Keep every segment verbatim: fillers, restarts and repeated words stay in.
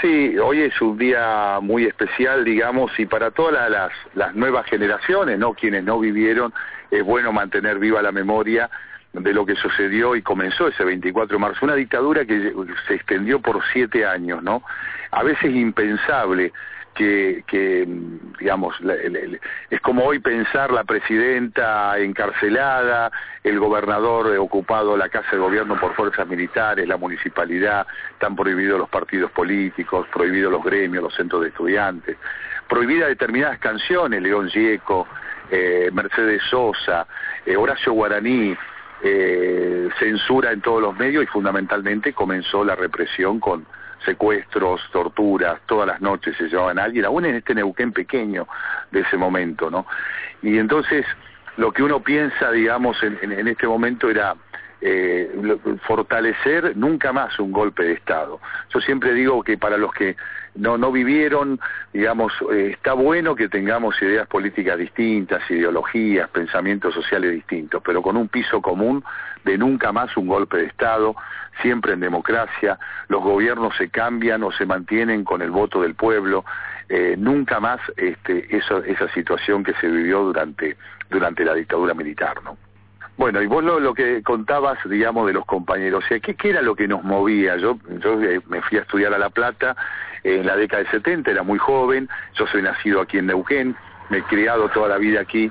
Sí, hoy es un día muy especial, digamos, y para todas la, las, las nuevas generaciones, ¿no? Quienes no vivieron, es bueno mantener viva la memoria de lo que sucedió y comenzó ese veinticuatro de marzo, una dictadura que se extendió por siete años, ¿no? A veces impensable que, que digamos, la, la, la, es como hoy pensar la presidenta encarcelada, el gobernador ocupado la casa de gobierno por fuerzas militares, la municipalidad, están prohibidos los partidos políticos, prohibidos los gremios, los centros de estudiantes, prohibidas determinadas canciones, León Gieco, eh, Mercedes Sosa, eh, Horacio Guaraní, eh, censura en todos los medios y fundamentalmente comenzó la represión con secuestros, torturas, todas las noches se llevaban a alguien, aún en este Neuquén pequeño de ese momento, ¿no? Y entonces lo que uno piensa, digamos, en, en, en este momento era eh, fortalecer nunca más un golpe de Estado. Yo siempre digo que para los que no, no vivieron, digamos, eh, está bueno que tengamos ideas políticas distintas, ideologías, pensamientos sociales distintos, pero con un piso común de nunca más un golpe de Estado, siempre en democracia, los gobiernos se cambian o se mantienen con el voto del pueblo, eh, nunca más este, eso, esa situación que se vivió durante, durante la dictadura militar, ¿no? Bueno, y vos lo, lo que contabas, digamos, de los compañeros, o sea, ¿qué, qué era lo que nos movía? Yo, yo eh, me fui a estudiar a La Plata eh, en la década del setenta, era muy joven, yo soy nacido aquí en Neuquén, me he criado toda la vida aquí,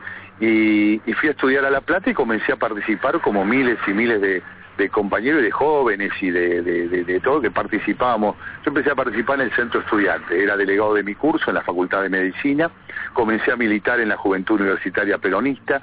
y, y fui a estudiar a La Plata y comencé a participar como miles y miles de, de compañeros y de jóvenes y de, de, de, de todo que participábamos. Yo empecé a participar en el centro estudiante, era delegado de mi curso en la Facultad de Medicina, comencé a militar en la Juventud Universitaria Peronista,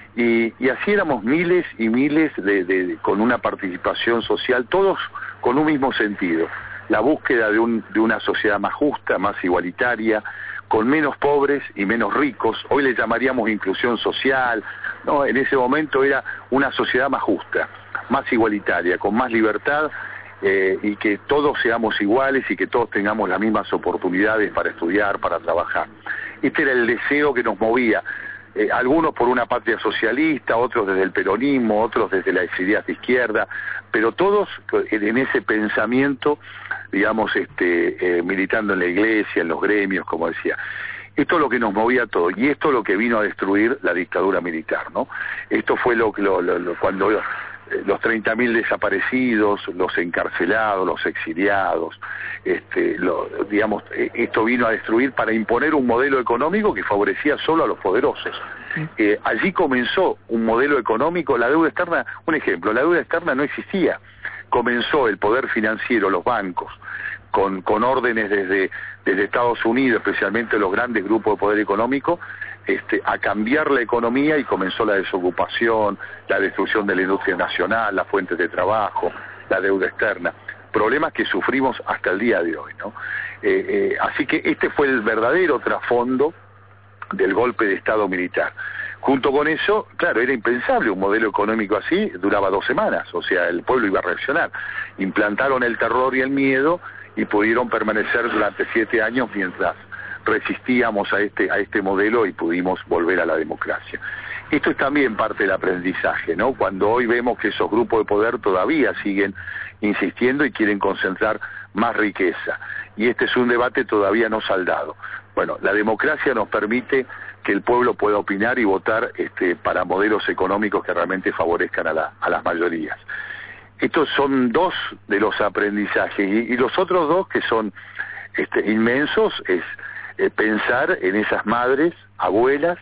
y, y así éramos miles y miles de, de, de, con una participación social, todos con un mismo sentido, la búsqueda de, un, de una sociedad más justa, más igualitaria, con menos pobres y menos ricos. Hoy le llamaríamos inclusión social, no, en ese momento era una sociedad más justa, más igualitaria, con más libertad, eh, y que todos seamos iguales y que todos tengamos las mismas oportunidades para estudiar, para trabajar. Este era el deseo que nos movía. Eh, algunos por una patria socialista, otros desde el peronismo, otros desde las ideas de izquierda, pero todos en ese pensamiento, digamos, este, eh, militando en la iglesia, en los gremios, como decía. Esto es lo que nos movía a todos, y esto es lo que vino a destruir la dictadura militar, ¿no? Esto fue lo que lo, lo, lo, cuando eh, los treinta mil desaparecidos, los encarcelados, los exiliados, este, lo, digamos, eh, esto vino a destruir para imponer un modelo económico que favorecía solo a los poderosos. Eh, allí comenzó un modelo económico, la deuda externa, un ejemplo, la deuda externa no existía, comenzó el poder financiero, los bancos, con, con órdenes desde, desde Estados Unidos, especialmente los grandes grupos de poder económico, este, a cambiar la economía, y comenzó la desocupación, la destrucción de la industria nacional, las fuentes de trabajo, la deuda externa, problemas que sufrimos hasta el día de hoy, ¿no? Eh, eh, así que este fue el verdadero trasfondo del golpe de Estado militar. Junto con eso, claro, era impensable un modelo económico así, duraba dos semanas, o sea, el pueblo iba a reaccionar. Implantaron el terror y el miedo y pudieron permanecer durante siete años mientras resistíamos a este, a este modelo y pudimos volver a la democracia. Esto es también parte del aprendizaje, ¿no? Cuando hoy vemos que esos grupos de poder todavía siguen insistiendo y quieren concentrar más riqueza. Y este es un debate todavía no saldado. Bueno, la democracia nos permite que el pueblo pueda opinar y votar este, para modelos económicos que realmente favorezcan a, la, a las mayorías. Estos son dos de los aprendizajes, y, y los otros dos que son este, inmensos es eh, pensar en esas madres, abuelas,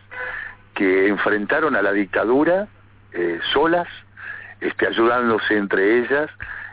que enfrentaron a la dictadura eh, solas, este, ayudándose entre ellas.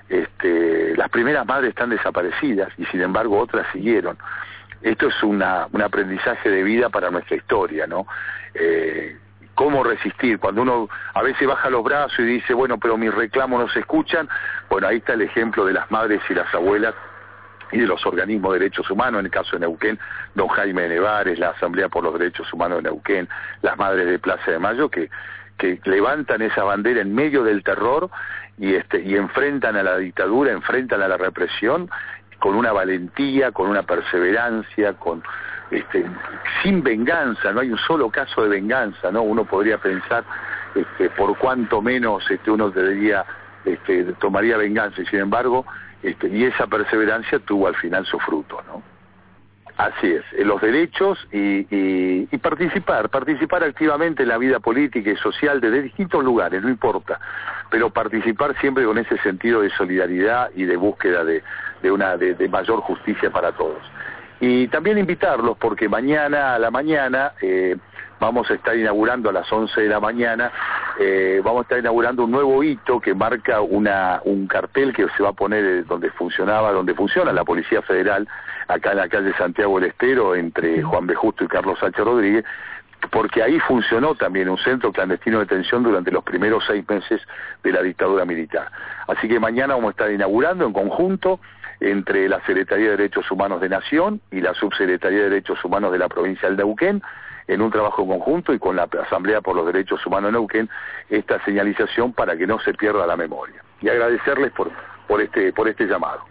Este, las primeras madres están desaparecidas y sin embargo otras siguieron. Esto es una, un aprendizaje de vida para nuestra historia, ¿no? Eh, cómo resistir, cuando uno a veces baja los brazos y dice, bueno, pero mis reclamos no se escuchan. Bueno, ahí está el ejemplo de las madres y las abuelas y de los organismos de derechos humanos, en el caso de Neuquén, don Jaime Nevares, la Asamblea por los Derechos Humanos de Neuquén, las madres de Plaza de Mayo, que, que levantan esa bandera en medio del terror y, este, y enfrentan a la dictadura, enfrentan a la represión, con una valentía, con una perseverancia, con este, sin venganza, no hay un solo caso de venganza, ¿no? Uno podría pensar este, por cuánto menos este, uno debería, este, tomaría venganza, y sin embargo, este, y esa perseverancia tuvo al final su fruto, ¿no? Así es, los derechos y, y, y participar, participar activamente en la vida política y social desde distintos lugares, no importa, pero participar siempre con ese sentido de solidaridad y de búsqueda de, de una de, de mayor justicia para todos. Y también invitarlos porque mañana a la mañana eh, vamos a estar inaugurando a las once de la mañana, eh, vamos a estar inaugurando un nuevo hito que marca una un cartel que se va a poner donde funcionaba, donde funciona la Policía Federal, acá en la calle Santiago del Estero, entre Juan B. Justo y Carlos Sánchez Rodríguez, porque ahí funcionó también un centro clandestino de detención durante los primeros seis meses de la dictadura militar. Así que mañana vamos a estar inaugurando en conjunto entre la Secretaría de Derechos Humanos de Nación y la Subsecretaría de Derechos Humanos de la provincia del Neuquén, en un trabajo conjunto y con la Asamblea por los Derechos Humanos de Neuquén, esta señalización para que no se pierda la memoria. Y agradecerles por, por, este, por este llamado.